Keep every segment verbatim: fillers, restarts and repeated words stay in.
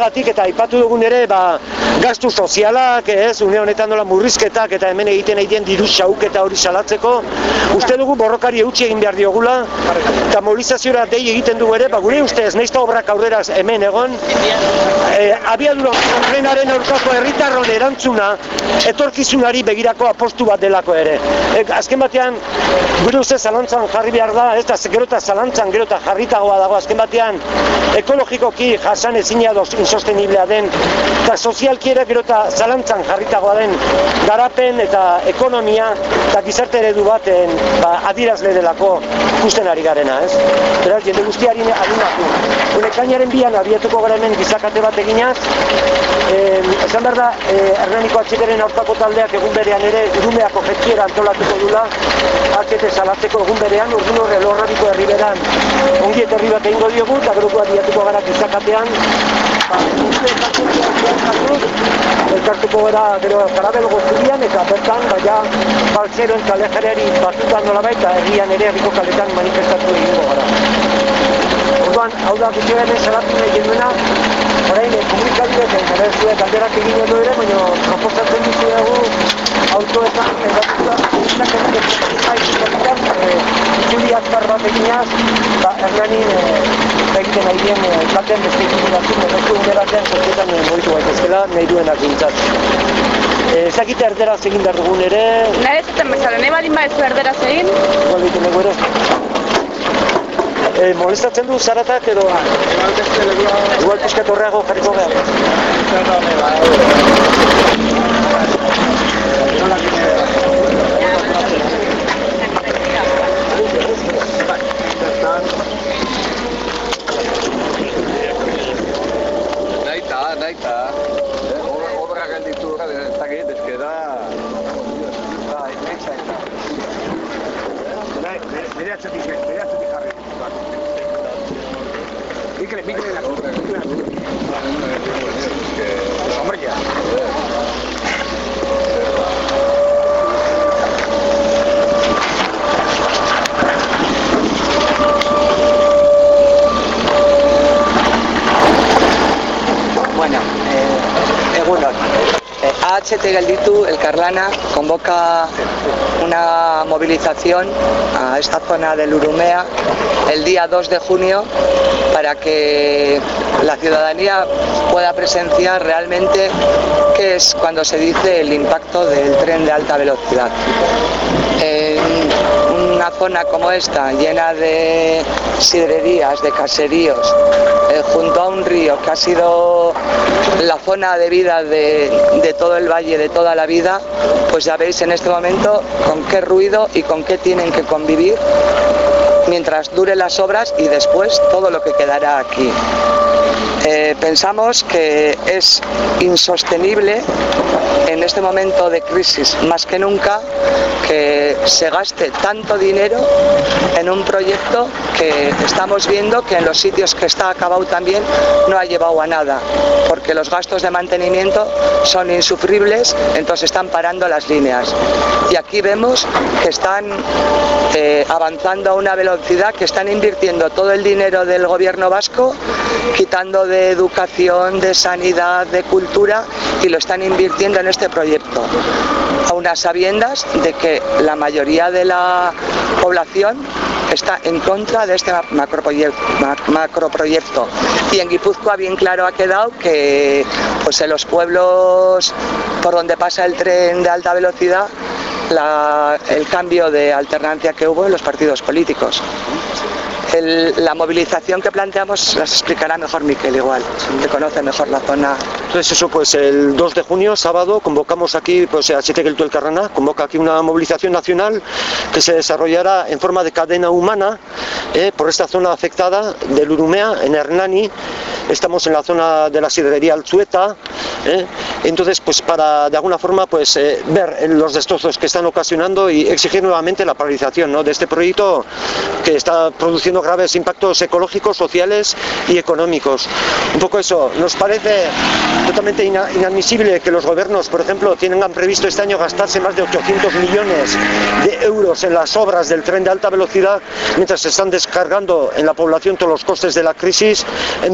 horregatik, eta aipatu dugun ere, ba, gastu sozialak, ez, une honetan dola murrizketak, eta hemen egiten egiten diru xauketa hori salatzeko, uste dugu borrokari eutxi egin behar diogula, eta mobilizaziora dei egiten dugu ere, ba, gure ustez, naizta obrak aurrera hemen egon, e, abiadura trenaren aurkako herritarron erantzuna, etorkizunari begirako apostu bat delako ere. E, azken batean, gure ustez zalantzan jarri behar da, ez da, gero eta zalantzan, gero eta jarritagoa dago, azken batean, ekologikoki jasan ezina doz insosteniblea den, eta sozialki ere gero eta zalantzan jarritagoa den garapen eta ekonomia eta gizarte eredu baten ba, adirazle delako ikusten ari garena, ez? Beraz, jende guztiari adinatu. Une kainaren bian abiatuko gara hemen gizakate bat eginaz, eh, esan behar da, eh, Hernaniko atxeteren aurkako taldeak egun berean ere Urumeako jetkiera antolatuko dula, atxete salatzeko egun berean, urdun horre lorrabiko herriberan ongi etorri bat egingo diogu, eta geroku abiatuko gara gizakatean, ba, elkartuko gara gero Karabelgo zubian, eta bertan, baina, baltzeroen kalejareari batutan nolabait, eta herrian ere herriko kaletan manifestatu egingo gara. Orduan, hau da gutxo hemen salatu nahi genuena, orain, komunikabidek, gara zuek alderak egin edo ere, baina proposatzen dizuegu autoetan, erratuta, itzuli azkar bat eginaz, eta Hernanin egiten nahi dien baten beste ikutu batzuk, negozu hunde batean sozietan moitu gaitezkela, nahi duenak gintzat. Ezakite erderaz egin behar dugun ere... Nahi ez zuten bezala, nahi balin baezu erderaz egin? Igual egiten dugu ere. E, molestatzen du zaratak edo... Igual pixkat horreago jarriko behar. Naita, naita. Obra gelditu ez dakit, ez que da... Bai, naitza eta. Bere atzetik, bere atzetik jarri. Mikre, mikre la kurra. Hombre, ya. Bueno, eh, egunon. Eh, A H T Gelditu, Elkarlana, convoca una movilización a esta zona del Urumea el día dos de junio para que la ciudadanía pueda presenciar realmente qué es cuando se dice el impacto del tren de alta velocidad. En una zona como esta, llena de sidrerías, de caseríos, eh, junto a un río que ha sido la zona de vida de, de todo el valle, de toda la vida, pues ya veis en este momento con qué ruido y con qué tienen que convivir mientras duren las obras y después todo lo que quedará aquí. Eh, pensamos que es insostenible en este momento de crisis más que nunca que se gaste tanto dinero en un proyecto que estamos viendo que en los sitios que está acabado también no ha llevado a nada, porque los gastos de mantenimiento son insufribles, entonces están parando las líneas. Y aquí vemos que están eh, avanzando a una velocidad, que están invirtiendo todo el dinero del gobierno vasco, quitando de educación, de sanidad, de cultura, y lo están invirtiendo en este proyecto, a unas sabiendas de que la mayoría de la población está en contra de este macroproyecto, macroproyecto. Y en Guipúzcoa bien claro ha quedado que pues en los pueblos por donde pasa el tren de alta velocidad, la, el cambio de alternancia que hubo en los partidos políticos. El, la movilización que planteamos las explicará mejor Miquel, igual, que conoce mejor la zona. Entonces eso, pues el dos de junio, sábado, convocamos aquí, pues A H T Gelditu Elkarlana, convoca aquí una movilización nacional que se desarrollará en forma de cadena humana eh, por esta zona afectada del Urumea, en Hernani. Estamos en la zona de la sidrería Altzueta, eh, entonces pues para de alguna forma pues eh, ver los destrozos que están ocasionando y exigir nuevamente la paralización, ¿no?, de este proyecto que está produciendo graves impactos ecológicos, sociales y económicos. Un poco eso, nos parece totalmente ina inadmisible que los gobiernos, por ejemplo, tengan previsto este año gastarse más de ochocientos millones de euros en las obras del tren de alta velocidad, mientras se están descargando en la población todos los costes de la crisis, endureciendo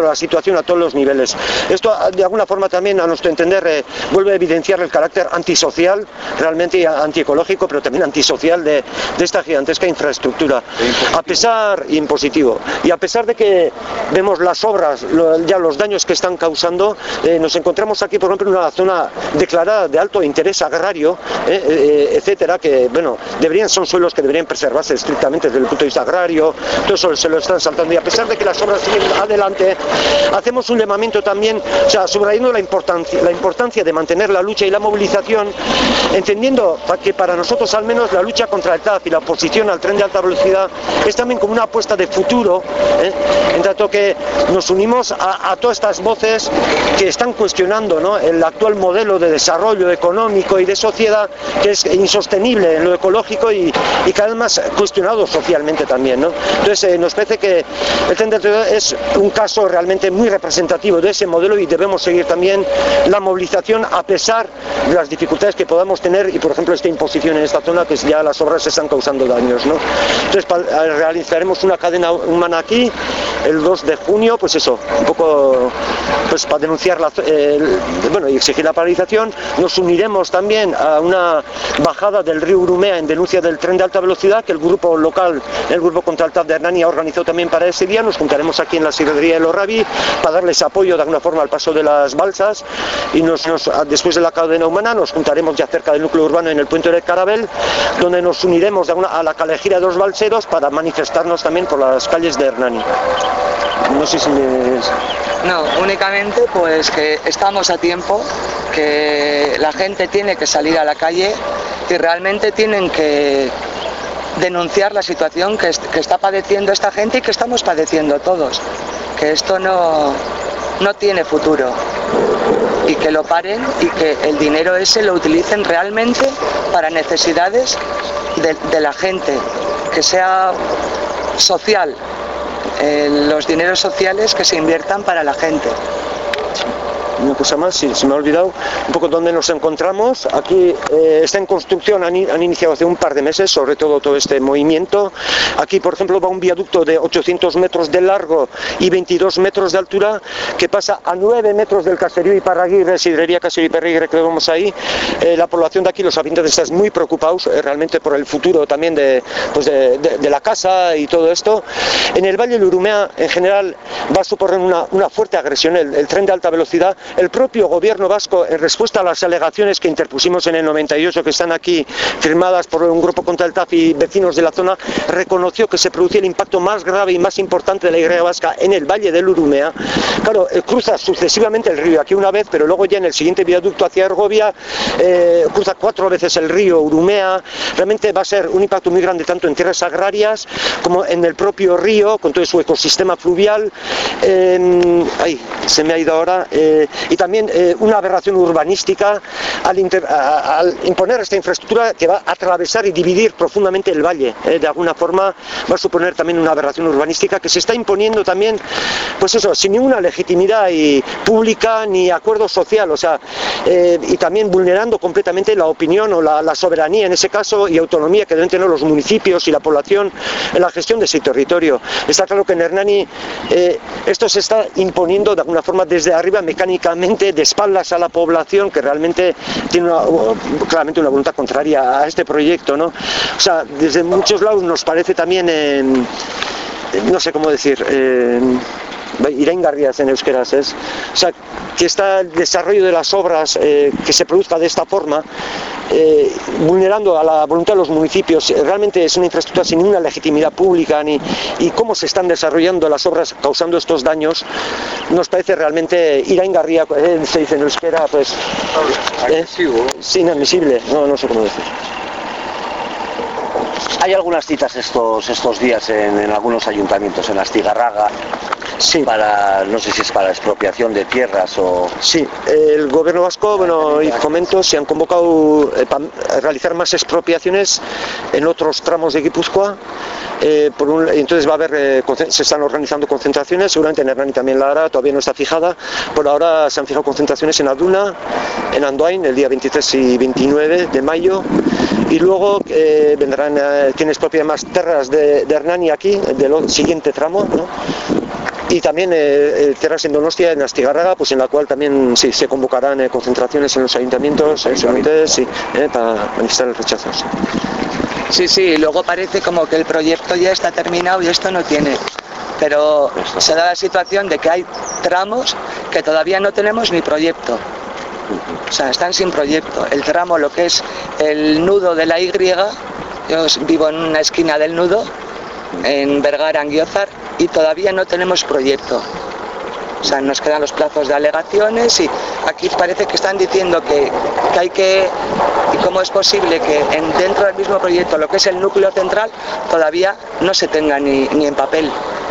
empeorando la situación a todos los niveles. Esto de alguna forma también, a nuestro entender, eh, vuelve a evidenciar el carácter antisocial, realmente antiecológico, pero también antisocial de, de esta gigantesca infraestructura. A pesar, impositivo, y a pesar de que vemos las obras, lo, ya los daños que están causando, eh, nos encontramos aquí, por ejemplo, en una zona declarada de alto interés agrario, eh, eh, etcétera, que, bueno, deberían, son suelos que deberían preservarse estrictamente desde el punto de vista agrario, todo eso se lo están saltando, y a pesar de que las obras siguen adelante, hacemos un llamamiento también, o sea, subrayando la importancia, la importancia de mantener la lucha y la movilización, entendiendo que para nosotros al menos la lucha contra el T A F y la oposición al tren de alta velocidad es también como una apuesta de futuro, ¿eh? En tanto que nos unimos a, a todas estas voces que están cuestionando, ¿no?, el actual modelo de desarrollo económico y de sociedad, que es insostenible en lo ecológico y, y cada vez más cuestionado socialmente también, ¿no? Entonces eh, nos parece que el tren de alta velocidad es un caso realmente muy representativo de ese modelo y debemos seguir también la movilización a pesar de las dificultades que podamos tener y, por ejemplo, esta imposición en esta zona, que ya las obras están causando daños, ¿no? Entonces realizaremos una cadena humana aquí el dos de junio, pues eso, un poco pues para denunciar la, eh, bueno, y exigir la paralización. Nos uniremos también a una bajada del río Urumea en denuncia del tren de alta velocidad que el grupo local, el grupo contra el T A F de Hernani, ha organizado también para ese día. Nos juntaremos aquí en la Sirrería de Los Rabi para darles apoyo de alguna forma al paso de las balsas, y nos, nos, después de la cadena humana nos juntaremos ya cerca del núcleo urbano en el puente de Carabel, donde nos uniremos de alguna, a la calejira de los balseros para manifestarnos también por las calles de Hernani. No sé si me... No, únicamente pues que estamos a tiempo, que la gente tiene que salir a la calle y realmente tienen que denunciar la situación que, que está padeciendo esta gente y que estamos padeciendo todos, que esto no, no tiene futuro, y que lo paren y que el dinero ese lo utilicen realmente para necesidades de, de la gente, que sea social, eh, los dineros sociales que se inviertan para la gente. Una cosa más, si se me ha olvidado, un poco dónde nos encontramos. Aquí eh, está en construcción, han, han iniciado hace un par de meses, sobre todo todo este movimiento. Aquí, por ejemplo, va un viaducto de ochocientos metros de largo y veintidós metros de altura, que pasa a nueve metros del caserío Iparraguirre, sidrería Caserío Iparraguirre, que vemos ahí. Eh, la población de aquí, los habitantes, están muy preocupados eh, realmente por el futuro también de, pues de, de, de la casa y todo esto. En el Valle del Urumea, en general, va a suponer una, una fuerte agresión el, el tren de alta velocidad. El propio gobierno vasco, en respuesta a las alegaciones que interpusimos en el noventa y ocho, que están aquí firmadas por un grupo contra el T A F y vecinos de la zona, reconoció que se producía el impacto más grave y más importante de la Y vasca en el Valle del Urumea. Claro, eh, cruza sucesivamente el río, aquí una vez, pero luego ya en el siguiente viaducto hacia Ergovia, eh, cruza cuatro veces el río Urumea. Realmente va a ser un impacto muy grande tanto en tierras agrarias como en el propio río, con todo su ecosistema fluvial. Eh, ay, se me ha ido ahora. Eh, y también eh, una aberración urbanística al, inter, a, al imponer esta infraestructura que va a atravesar y dividir profundamente el valle. Eh, de alguna forma va a suponer también una aberración urbanística que se está imponiendo también, pues eso, sin ninguna legitimidad y pública ni acuerdo social, o sea, eh, y también vulnerando completamente la opinión o la, la soberanía en ese caso y autonomía que deben tener los municipios y la población en la gestión de ese territorio. Está claro que en Hernani eh, esto se está imponiendo de alguna forma desde arriba, mecánicamente, de espaldas a la población, que realmente tiene una, claramente una voluntad contraria a este proyecto, ¿no? O sea, desde muchos lados nos parece también, eh, no sé cómo decir, eh, iraingarrias en euskeraz, es, o sea, que está el desarrollo de las obras eh, que se produzca de esta forma, eh, vulnerando a la voluntad de los municipios. Realmente es una infraestructura sin ninguna legitimidad pública, ni, y cómo se están desarrollando las obras causando estos daños, nos parece realmente iraingarria, eh, se dice en euskera, pues, eh, es inadmisible, no, no sé cómo decir. Hay algunas citas estos estos días en, en algunos ayuntamientos, en Astigarraga, sí, para, no sé si es para expropiación de tierras o... Sí, el gobierno vasco, bueno, y Fomento se han convocado eh, para realizar más expropiaciones en otros tramos de Guipúzcoa. Eh, por un, entonces va a haber, eh, se están organizando concentraciones, seguramente en Hernani también la hará, todavía no está fijada. Por ahora se han fijado concentraciones en Aduna, en Andoain, el día veintitrés y veintinueve de mayo, y luego eh, vendrán, eh, tienes propias más tierras de, de Hernani aquí, del siguiente tramo, ¿no? Y también eh, tierras en Donostia, en Astigarraga, pues en la cual también sí, se convocarán eh, concentraciones en los ayuntamientos, eh, solamente, sí, eh, para manifestar el rechazo. Sí. Sí, sí, luego parece como que el proyecto ya está terminado y esto no tiene. Pero se da la situación de que hay tramos que todavía no tenemos ni proyecto. O sea, están sin proyecto. El tramo, lo que es el nudo de la Y, yo vivo en una esquina del nudo, en Bergara, Anguiozar, y todavía no tenemos proyecto. O sea, nos quedan los plazos de alegaciones y aquí parece que están diciendo que, que hay que... ¿Y cómo es posible que en, dentro del mismo proyecto, lo que es el núcleo central, todavía no se tenga ni, ni en papel?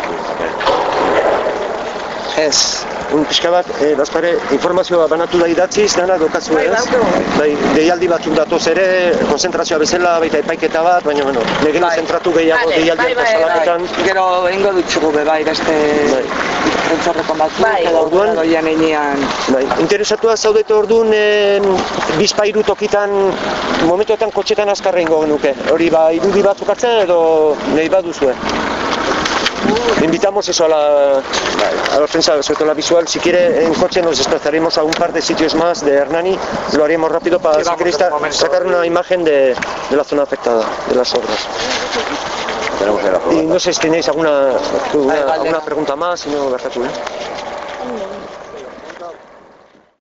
Es... Un pixka bat, eh, bazpare, informazioa banatu da idatziz, dana dokazu ez? Bai, deialdi batzuk datoz ere, konzentrazioa bezala, baita epaiketa bat, baina, bueno, legin zentratu gehiago Vale, deialdiak bai, eta bai, salaketan. Gero egingo dutxugu be, bai, beste rentzarrekon batzuk, Bai. edo Orduan- doian einean. Bai, interesatua zaudete orduan, eh, bizpairu tokitan, momentuetan kotxetan azkarra ingo genuke. Hori, ba, irudi batzuk hartzen edo nahi baduzue. Invitamos eso a la, a la prensa, sobre todo la visual. Si quiere, en coche nos desplazaremos a un par de sitios más de Hernani. Lo haremos rápido para Sí, si vamos, queréis en un momento. sacar una imagen de, de la zona afectada, de las obras. Tenemos que ir a Y probar. no sé si tenéis alguna, alguna, Vale, vale. alguna pregunta más, si no, Bertatu, ¿eh?